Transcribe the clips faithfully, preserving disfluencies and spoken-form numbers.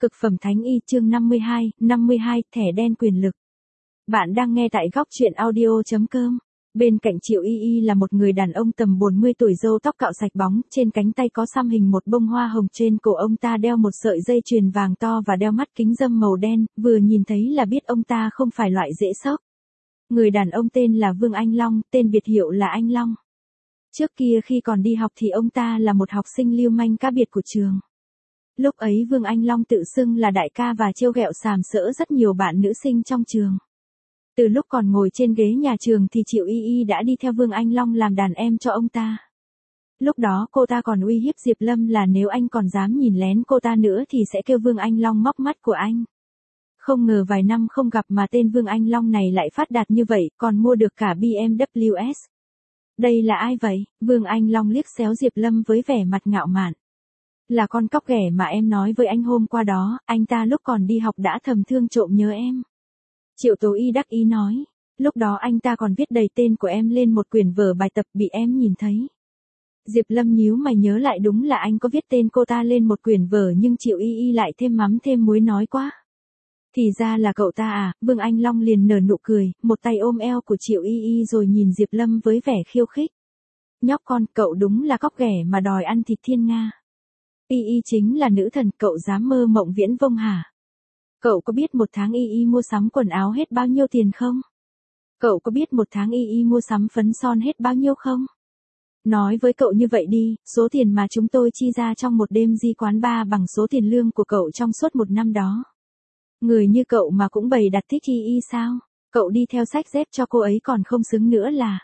Cực phẩm thánh y chương năm mươi hai, năm mươi hai, thẻ đen quyền lực. Bạn đang nghe tại góc truyện audio chấm com. Bên cạnh Triệu Y Y là một người đàn ông tầm bốn mươi tuổi, râu tóc cạo sạch bóng, trên cánh tay có xăm hình một bông hoa hồng, trên cổ ông ta đeo một sợi dây chuyền vàng to và đeo mắt kính râm màu đen, vừa nhìn thấy là biết ông ta không phải loại dễ sốc. Người đàn ông tên là Vương Anh Long, tên biệt hiệu là Anh Long. Trước kia khi còn đi học thì ông ta là một học sinh lưu manh cá biệt của trường. Lúc ấy Vương Anh Long tự xưng là đại ca và trêu ghẹo sàm sỡ rất nhiều bạn nữ sinh trong trường. Từ lúc còn ngồi trên ghế nhà trường thì Triệu Y Y đã đi theo Vương Anh Long làm đàn em cho ông ta. Lúc đó cô ta còn uy hiếp Diệp Lâm là nếu anh còn dám nhìn lén cô ta nữa thì sẽ kêu Vương Anh Long móc mắt của anh. Không ngờ vài năm không gặp mà tên Vương Anh Long này lại phát đạt như vậy, còn mua được cả bê em vê ét. Đây là ai vậy? Vương Anh Long liếc xéo Diệp Lâm với vẻ mặt ngạo mạn. Là con cóc ghẻ mà em nói với anh hôm qua đó, anh ta lúc còn đi học đã thầm thương trộm nhớ em. Triệu Tố Y đắc ý nói, lúc đó anh ta còn viết đầy tên của em lên một quyển vở bài tập bị em nhìn thấy. Diệp Lâm nhíu mày nhớ lại, đúng là anh có viết tên cô ta lên một quyển vở, nhưng Triệu Y Y lại thêm mắm thêm muối nói quá. Thì ra là cậu ta à? Vương Anh Long liền nở nụ cười, một tay ôm eo của Triệu Y Y rồi nhìn Diệp Lâm với vẻ khiêu khích. Nhóc con, cậu đúng là cóc ghẻ mà đòi ăn thịt thiên nga. Y Y chính là nữ thần, cậu dám mơ mộng viễn vông hả? Cậu có biết một tháng Y Y mua sắm quần áo hết bao nhiêu tiền không? Cậu có biết một tháng Y Y mua sắm phấn son hết bao nhiêu không? Nói với cậu như vậy đi, số tiền mà chúng tôi chi ra trong một đêm di quán bar bằng số tiền lương của cậu trong suốt một năm đó. Người như cậu mà cũng bày đặt thích Y Y sao? Cậu đi theo sách dép cho cô ấy còn không xứng nữa là...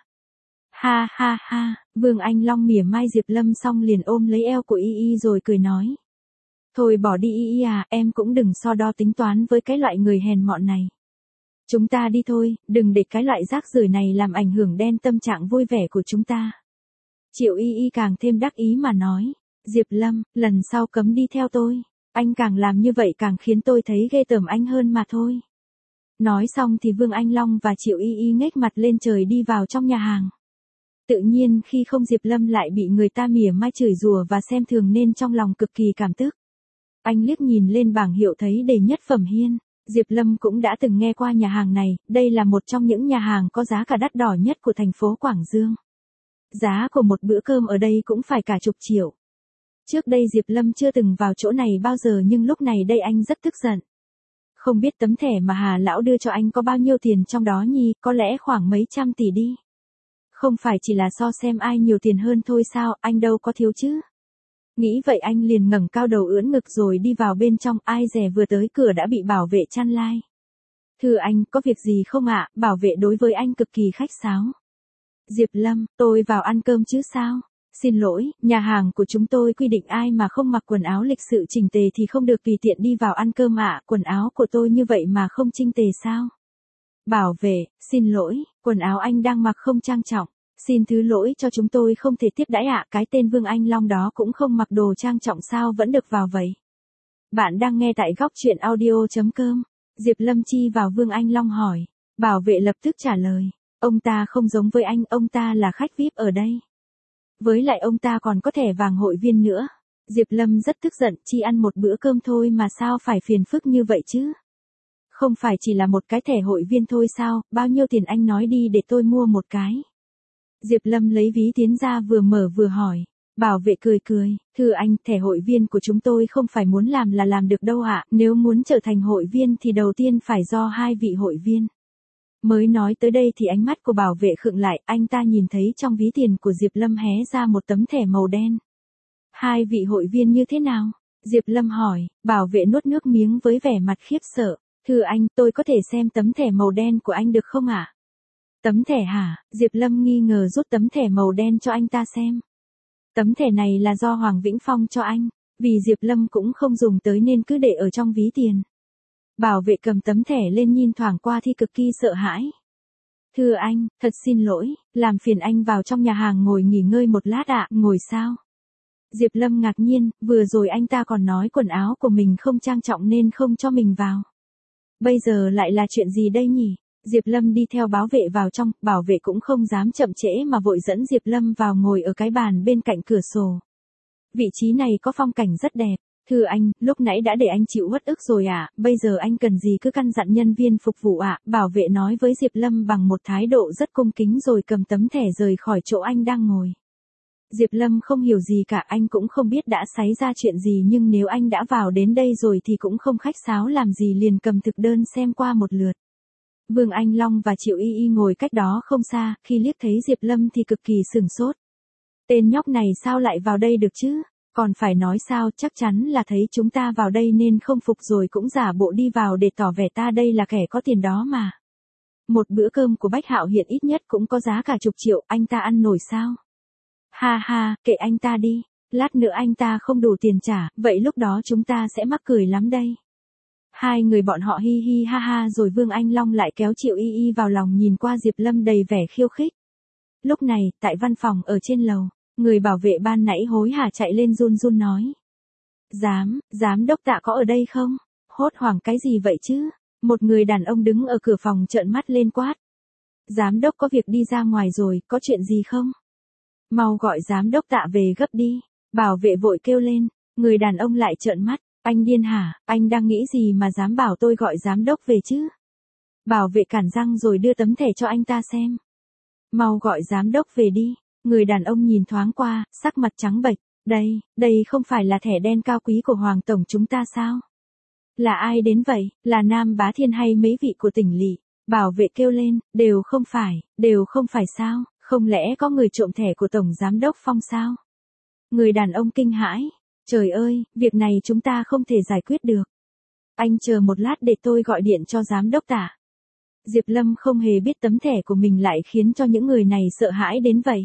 Ha ha ha, Vương Anh Long mỉa mai Diệp Lâm xong liền ôm lấy eo của Y Y rồi cười nói. Thôi bỏ đi Y Y à, em cũng đừng so đo tính toán với cái loại người hèn mọn này. Chúng ta đi thôi, đừng để cái loại rác rưởi này làm ảnh hưởng đến tâm trạng vui vẻ của chúng ta. Triệu Y Y càng thêm đắc ý mà nói. Diệp Lâm, lần sau cấm đi theo tôi. Anh càng làm như vậy càng khiến tôi thấy ghê tởm anh hơn mà thôi. Nói xong thì Vương Anh Long và Triệu Y Y nghếch mặt lên trời đi vào trong nhà hàng. Tự nhiên khi không Diệp Lâm lại bị người ta mỉa mai chửi rủa và xem thường nên trong lòng cực kỳ cảm tức. Anh liếc nhìn lên bảng hiệu thấy đề nhất phẩm hiên. Diệp Lâm cũng đã từng nghe qua nhà hàng này, đây là một trong những nhà hàng có giá cả đắt đỏ nhất của thành phố Quảng Dương. Giá của một bữa cơm ở đây cũng phải cả chục triệu. Trước đây Diệp Lâm chưa từng vào chỗ này bao giờ nhưng lúc này đây anh rất tức giận. Không biết tấm thẻ mà Hà Lão đưa cho anh có bao nhiêu tiền trong đó nhỉ, có lẽ khoảng mấy trăm tỷ đi. Không phải chỉ là so xem ai nhiều tiền hơn thôi sao, anh đâu có thiếu chứ. Nghĩ vậy anh liền ngẩng cao đầu ưỡn ngực rồi đi vào bên trong, ai dè vừa tới cửa đã bị bảo vệ chặn lai. Thưa anh, có việc gì không ạ? Bảo vệ đối với anh cực kỳ khách sáo. Diệp Lâm, tôi vào ăn cơm chứ sao? Xin lỗi, nhà hàng của chúng tôi quy định ai mà không mặc quần áo lịch sự chỉnh tề thì không được tùy tiện đi vào ăn cơm ạ, quần áo của tôi như vậy mà không chỉnh tề sao? Bảo vệ, xin lỗi, quần áo anh đang mặc không trang trọng. Xin thứ lỗi cho chúng tôi không thể tiếp đãi ạ, cái tên Vương Anh Long đó cũng không mặc đồ trang trọng sao vẫn được vào vậy? Bạn đang nghe tại góc truyện audio chấm com. Diệp Lâm chi vào Vương Anh Long hỏi. Bảo vệ lập tức trả lời. Ông ta không giống với anh, ông ta là khách vi ai pi ở đây. Với lại ông ta còn có thẻ vàng hội viên nữa. Diệp Lâm rất tức giận, chỉ ăn một bữa cơm thôi mà sao phải phiền phức như vậy chứ? Không phải chỉ là một cái thẻ hội viên thôi sao, bao nhiêu tiền anh nói đi để tôi mua một cái. Diệp Lâm lấy ví tiến ra vừa mở vừa hỏi. Bảo vệ cười cười, thưa anh, thẻ hội viên của chúng tôi không phải muốn làm là làm được đâu ạ, nếu muốn trở thành hội viên thì đầu tiên phải do hai vị hội viên. Mới nói tới đây thì ánh mắt của bảo vệ khựng lại, anh ta nhìn thấy trong ví tiền của Diệp Lâm hé ra một tấm thẻ màu đen. Hai vị hội viên như thế nào? Diệp Lâm hỏi, bảo vệ nuốt nước miếng với vẻ mặt khiếp sợ. Thưa anh, tôi có thể xem tấm thẻ màu đen của anh được không ạ? Tấm thẻ hả? Diệp Lâm nghi ngờ rút tấm thẻ màu đen cho anh ta xem. Tấm thẻ này là do Hoàng Vĩnh Phong cho anh, vì Diệp Lâm cũng không dùng tới nên cứ để ở trong ví tiền. Bảo vệ cầm tấm thẻ lên nhìn thoảng qua thì cực kỳ sợ hãi. Thưa anh, thật xin lỗi, làm phiền anh vào trong nhà hàng ngồi nghỉ ngơi một lát ạ, ngồi sao? Diệp Lâm ngạc nhiên, vừa rồi anh ta còn nói quần áo của mình không trang trọng nên không cho mình vào. Bây giờ lại là chuyện gì đây nhỉ? Diệp Lâm đi theo bảo vệ vào trong, bảo vệ cũng không dám chậm trễ mà vội dẫn Diệp Lâm vào ngồi ở cái bàn bên cạnh cửa sổ. Vị trí này có phong cảnh rất đẹp. Thưa anh, lúc nãy đã để anh chịu uất ức rồi ạ, à, bây giờ anh cần gì cứ căn dặn nhân viên phục vụ ạ, à, bảo vệ nói với Diệp Lâm bằng một thái độ rất cung kính rồi cầm tấm thẻ rời khỏi chỗ anh đang ngồi. Diệp Lâm không hiểu gì cả, anh cũng không biết đã xảy ra chuyện gì, nhưng nếu anh đã vào đến đây rồi thì cũng không khách sáo làm gì, liền cầm thực đơn xem qua một lượt. Vương Anh Long và Triệu Y Y ngồi cách đó không xa, khi liếc thấy Diệp Lâm thì cực kỳ sửng sốt. Tên nhóc này sao lại vào đây được chứ? Còn phải nói sao, chắc chắn là thấy chúng ta vào đây nên không phục rồi cũng giả bộ đi vào để tỏ vẻ ta đây là kẻ có tiền đó mà. Một bữa cơm của Bách Hạo hiện ít nhất cũng có giá cả chục triệu, anh ta ăn nổi sao? Ha ha, kệ anh ta đi, lát nữa anh ta không đủ tiền trả, vậy lúc đó chúng ta sẽ mắc cười lắm đây. Hai người bọn họ hi hi ha ha rồi Vương Anh Long lại kéo Triệu Y Y vào lòng nhìn qua Diệp Lâm đầy vẻ khiêu khích. Lúc này, tại văn phòng ở trên lầu, người bảo vệ ban nãy hối hả chạy lên run run nói. Giám, giám đốc Tạ có ở đây không? Hốt hoảng cái gì vậy chứ? Một người đàn ông đứng ở cửa phòng trợn mắt lên quát. Giám đốc có việc đi ra ngoài rồi, có chuyện gì không? Mau gọi giám đốc Tạ về gấp đi. Bảo vệ vội kêu lên, người đàn ông lại trợn mắt. Anh điên hả, anh đang nghĩ gì mà dám bảo tôi gọi giám đốc về chứ? Bảo vệ cản răng rồi đưa tấm thẻ cho anh ta xem. Mau gọi giám đốc về đi. Người đàn ông nhìn thoáng qua, sắc mặt trắng bệch. Đây, đây không phải là thẻ đen cao quý của Hoàng Tổng chúng ta sao? Là ai đến vậy, là Nam Bá Thiên hay mấy vị của tỉnh lỵ? Bảo vệ kêu lên, đều không phải, đều không phải sao, không lẽ có người trộm thẻ của Tổng Giám đốc Phong sao? Người đàn ông kinh hãi. Trời ơi, việc này chúng ta không thể giải quyết được. Anh chờ một lát để tôi gọi điện cho giám đốc Tạ. Diệp Lâm không hề biết tấm thẻ của mình lại khiến cho những người này sợ hãi đến vậy.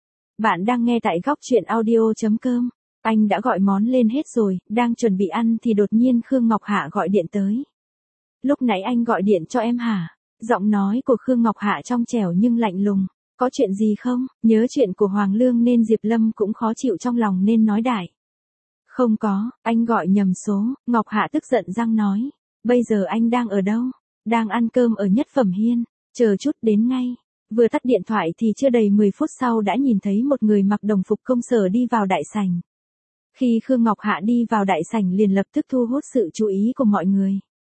Bạn đang nghe tại góc truyện audio chấm com. Anh đã gọi món lên hết rồi, đang chuẩn bị ăn thì đột nhiên Khương Ngọc Hạ gọi điện tới. Lúc nãy anh gọi điện cho em hả? Giọng nói của Khương Ngọc Hạ trong trẻo nhưng lạnh lùng. Có chuyện gì không? Nhớ chuyện của Hoàng Lương nên Diệp Lâm cũng khó chịu trong lòng nên nói đại. Không có, anh gọi nhầm số, Ngọc Hạ tức giận răng nói. Bây giờ anh đang ở đâu? Đang ăn cơm ở Nhất Phẩm Hiên, chờ chút đến ngay. Vừa tắt điện thoại thì chưa đầy mười phút sau đã nhìn thấy một người mặc đồng phục công sở đi vào đại sảnh. Khi Khương Ngọc Hạ đi vào đại sảnh liền lập tức thu hút sự chú ý của mọi người.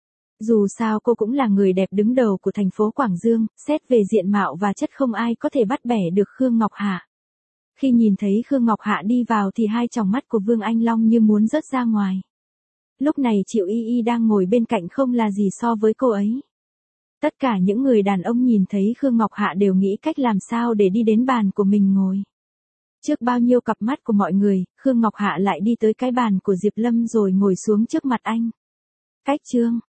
Dù sao cô cũng là người đẹp đứng đầu của thành phố Quảng Dương, xét về diện mạo và chất không ai có thể bắt bẻ được Khương Ngọc Hạ. Khi nhìn thấy Khương Ngọc Hạ đi vào thì hai tròng mắt của Vương Anh Long như muốn rớt ra ngoài. Lúc này Triệu Y Y đang ngồi bên cạnh không là gì so với cô ấy. Tất cả những người đàn ông nhìn thấy Khương Ngọc Hạ đều nghĩ cách làm sao để đi đến bàn của mình ngồi. Trước bao nhiêu cặp mắt của mọi người, Khương Ngọc Hạ lại đi tới cái bàn của Diệp Lâm rồi ngồi xuống trước mặt anh. Cách Trương,